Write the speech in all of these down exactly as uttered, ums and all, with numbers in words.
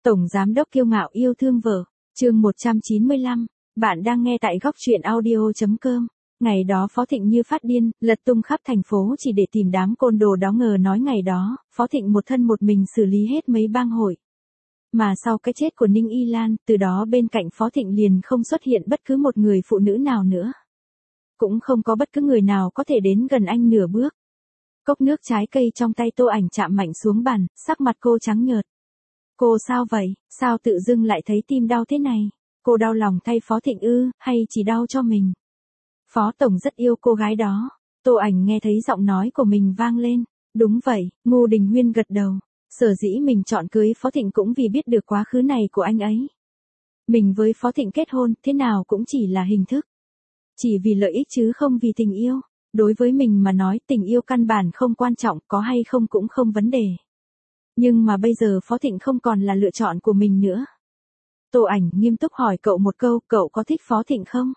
Tổng giám đốc kiêu ngạo yêu thương vợ. Chương một trăm chín mươi lăm. Bạn đang nghe tại góc truyện audio chấm com. Ngày đó Phó Thịnh như phát điên, lật tung khắp thành phố chỉ để tìm đám côn đồ đó, ngờ nói ngày đó, Phó Thịnh một thân một mình xử lý hết mấy bang hội. Mà sau cái chết của Ninh Y Lan, từ đó bên cạnh Phó Thịnh liền không xuất hiện bất cứ một người phụ nữ nào nữa. Cũng không có bất cứ người nào có thể đến gần anh nửa bước. Cốc nước trái cây trong tay Tô Ảnh chạm mạnh xuống bàn, sắc mặt cô trắng nhợt. Cô sao vậy, sao tự dưng lại thấy tim đau thế này? Cô đau lòng thay Phó Thịnh ư, hay chỉ đau cho mình? Phó Tổng rất yêu cô gái đó. Tô Ảnh nghe thấy giọng nói của mình vang lên. Đúng vậy, Ngô Đình Huyên gật đầu. Sở dĩ mình chọn cưới Phó Thịnh cũng vì biết được quá khứ này của anh ấy. Mình với Phó Thịnh kết hôn, thế nào cũng chỉ là hình thức. Chỉ vì lợi ích chứ không vì tình yêu. Đối với mình mà nói, tình yêu căn bản không quan trọng, có hay không cũng không vấn đề. Nhưng mà bây giờ Phó Thịnh không còn là lựa chọn của mình nữa. Tô Ảnh nghiêm túc hỏi cậu một câu, cậu có thích Phó Thịnh không?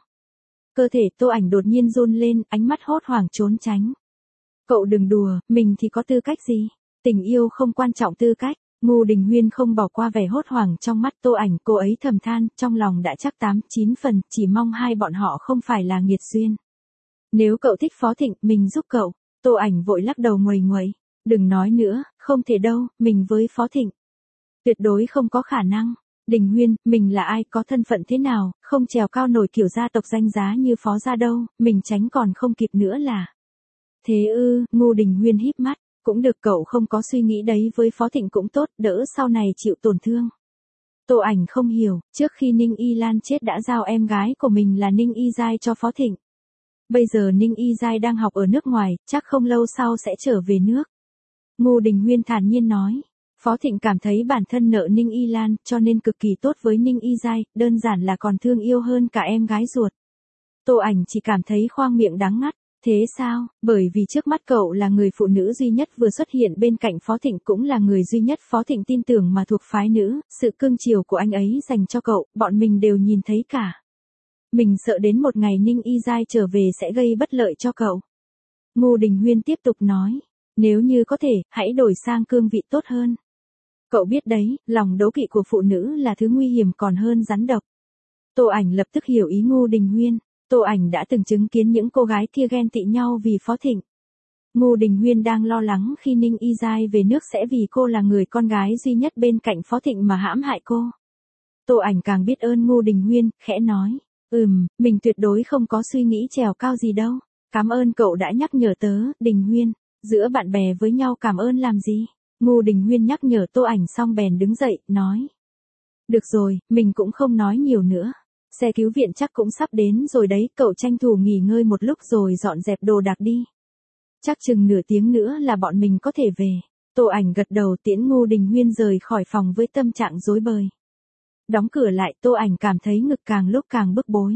Cơ thể Tô Ảnh đột nhiên run lên, ánh mắt hốt hoảng trốn tránh. Cậu đừng đùa, mình thì có tư cách gì? Tình yêu không quan trọng tư cách. Ngô Đình Huyên không bỏ qua vẻ hốt hoảng trong mắt Tô Ảnh, cô ấy thầm than, trong lòng đã chắc tám, chín phần, chỉ mong hai bọn họ không phải là nghiệt duyên. Nếu cậu thích Phó Thịnh, mình giúp cậu. Tô Ảnh vội lắc đầu nguầy nguậy. Đừng nói nữa, không thể đâu, mình với Phó Thịnh. Tuyệt đối không có khả năng. Đình Huyên, mình là ai, có thân phận thế nào, không trèo cao nổi kiểu gia tộc danh giá như Phó gia đâu, mình tránh còn không kịp nữa là. Thế ư, Ngô Đình Huyên híp mắt, cũng được, cậu không có suy nghĩ đấy với Phó Thịnh cũng tốt, đỡ sau này chịu tổn thương. Tô Ảnh không hiểu, trước khi Ninh Y Lan chết đã giao em gái của mình là Ninh Y Giai cho Phó Thịnh. Bây giờ Ninh Y Giai đang học ở nước ngoài, chắc không lâu sau sẽ trở về nước. Ngô Đình Huyên thản nhiên nói. Phó Thịnh cảm thấy bản thân nợ Ninh Y Lan, cho nên cực kỳ tốt với Ninh Y Giai, đơn giản là còn thương yêu hơn cả em gái ruột. Tô Ảnh chỉ cảm thấy khoang miệng đắng ngắt. Thế sao? Bởi vì trước mắt cậu là người phụ nữ duy nhất vừa xuất hiện bên cạnh Phó Thịnh, cũng là người duy nhất Phó Thịnh tin tưởng mà thuộc phái nữ, sự cưng chiều của anh ấy dành cho cậu, bọn mình đều nhìn thấy cả. Mình sợ đến một ngày Ninh Y Giai trở về sẽ gây bất lợi cho cậu. Ngô Đình Huyên tiếp tục nói. Nếu như có thể, hãy đổi sang cương vị tốt hơn. Cậu biết đấy, lòng đố kỵ của phụ nữ là thứ nguy hiểm còn hơn rắn độc. Tô Ảnh lập tức hiểu ý Ngô Đình Huyên. Tô Ảnh đã từng chứng kiến những cô gái kia ghen tị nhau vì Phó Thịnh. Ngô Đình Huyên đang lo lắng khi Ninh Y Giai về nước sẽ vì cô là người con gái duy nhất bên cạnh Phó Thịnh mà hãm hại cô. Tô Ảnh càng biết ơn Ngô Đình Huyên, khẽ nói. Ừm, mình tuyệt đối không có suy nghĩ trèo cao gì đâu. Cảm ơn cậu đã nhắc nhở tớ, Đình Huyên. Giữa bạn bè với nhau cảm ơn làm gì? Ngô Đình Huyên nhắc nhở Tô Ảnh xong bèn đứng dậy, nói. Được rồi, mình cũng không nói nhiều nữa. Xe cứu viện chắc cũng sắp đến rồi đấy, cậu tranh thủ nghỉ ngơi một lúc rồi dọn dẹp đồ đạc đi. Chắc chừng nửa tiếng nữa là bọn mình có thể về. Tô Ảnh gật đầu tiễn Ngô Đình Huyên rời khỏi phòng với tâm trạng rối bời. Đóng cửa lại, Tô Ảnh cảm thấy ngực càng lúc càng bức bối.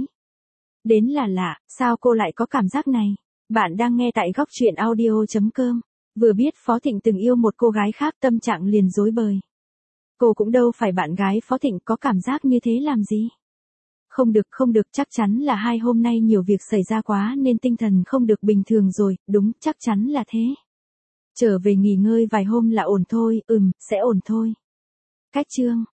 Đến là lạ, sao cô lại có cảm giác này? Bạn đang nghe tại góc truyện audio chấm com. Vừa biết Phó Thịnh từng yêu một cô gái khác, tâm trạng liền rối bời. Cô cũng đâu phải bạn gái Phó Thịnh, có cảm giác như thế làm gì? Không được, không được, chắc chắn là hai hôm nay nhiều việc xảy ra quá nên tinh thần không được bình thường rồi, đúng, chắc chắn là thế. Trở về nghỉ ngơi vài hôm là ổn thôi, ừm, sẽ ổn thôi. Cách chương.